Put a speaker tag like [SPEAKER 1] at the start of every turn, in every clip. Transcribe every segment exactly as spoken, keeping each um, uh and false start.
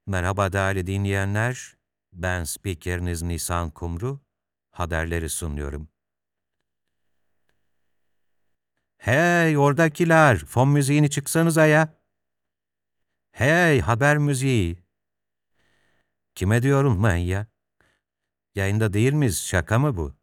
[SPEAKER 1] Merhaba değerli dinleyenler, ben spikeriniz Nisan Kumru, haberleri sunuyorum. Hey oradakiler, fon müziğini çıksanıza ya. Hey haber müziği. Kime diyorum ben ya? Yayında değil miyiz, şaka mı bu?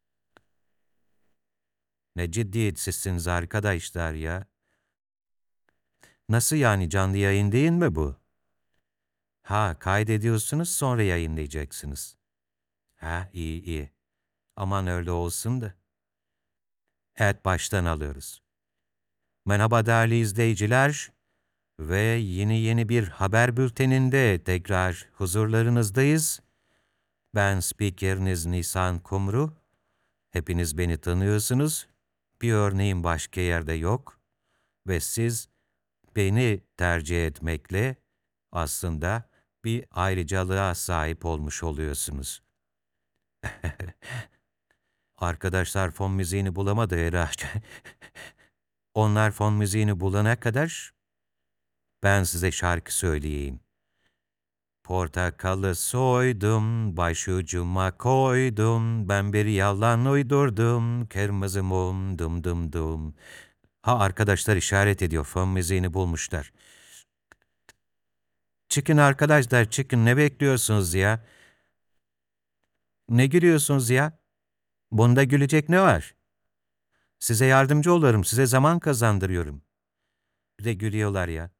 [SPEAKER 1] Ne ciddiyetsizsiniz arkadaşlar ya. Nasıl yani, canlı yayın değil mi bu? Ha, kaydediyorsunuz sonra yayınlayacaksınız. Ha, iyi iyi. Aman öyle olsun da. Evet, baştan alıyoruz. Merhaba değerli izleyiciler. Ve yeni yeni bir haber bülteninde tekrar huzurlarınızdayız. Ben spikeriniz Nisan Kumru. Hepiniz beni tanıyorsunuz. Bir örneğim başka yerde yok. Ve siz beni tercih etmekle aslında bir ayrıcalığa sahip olmuş oluyorsunuz. Arkadaşlar fon müziğini bulamadı herhalde. Onlar fon müziğini bulana kadar ben size şarkı söyleyeyim. Portakalı soydum, başucuma koydum, ben bir yalan uydurdum, kırmızı mum dum dum dum. Ha, arkadaşlar işaret ediyor, fon müziğini bulmuşlar. Çıkın arkadaşlar, çıkın, ne bekliyorsunuz ya? Ne gülüyorsunuz ya? Bunda gülecek ne var? Size yardımcı olurum, size zaman kazandırıyorum. Bir de gülüyorlar ya.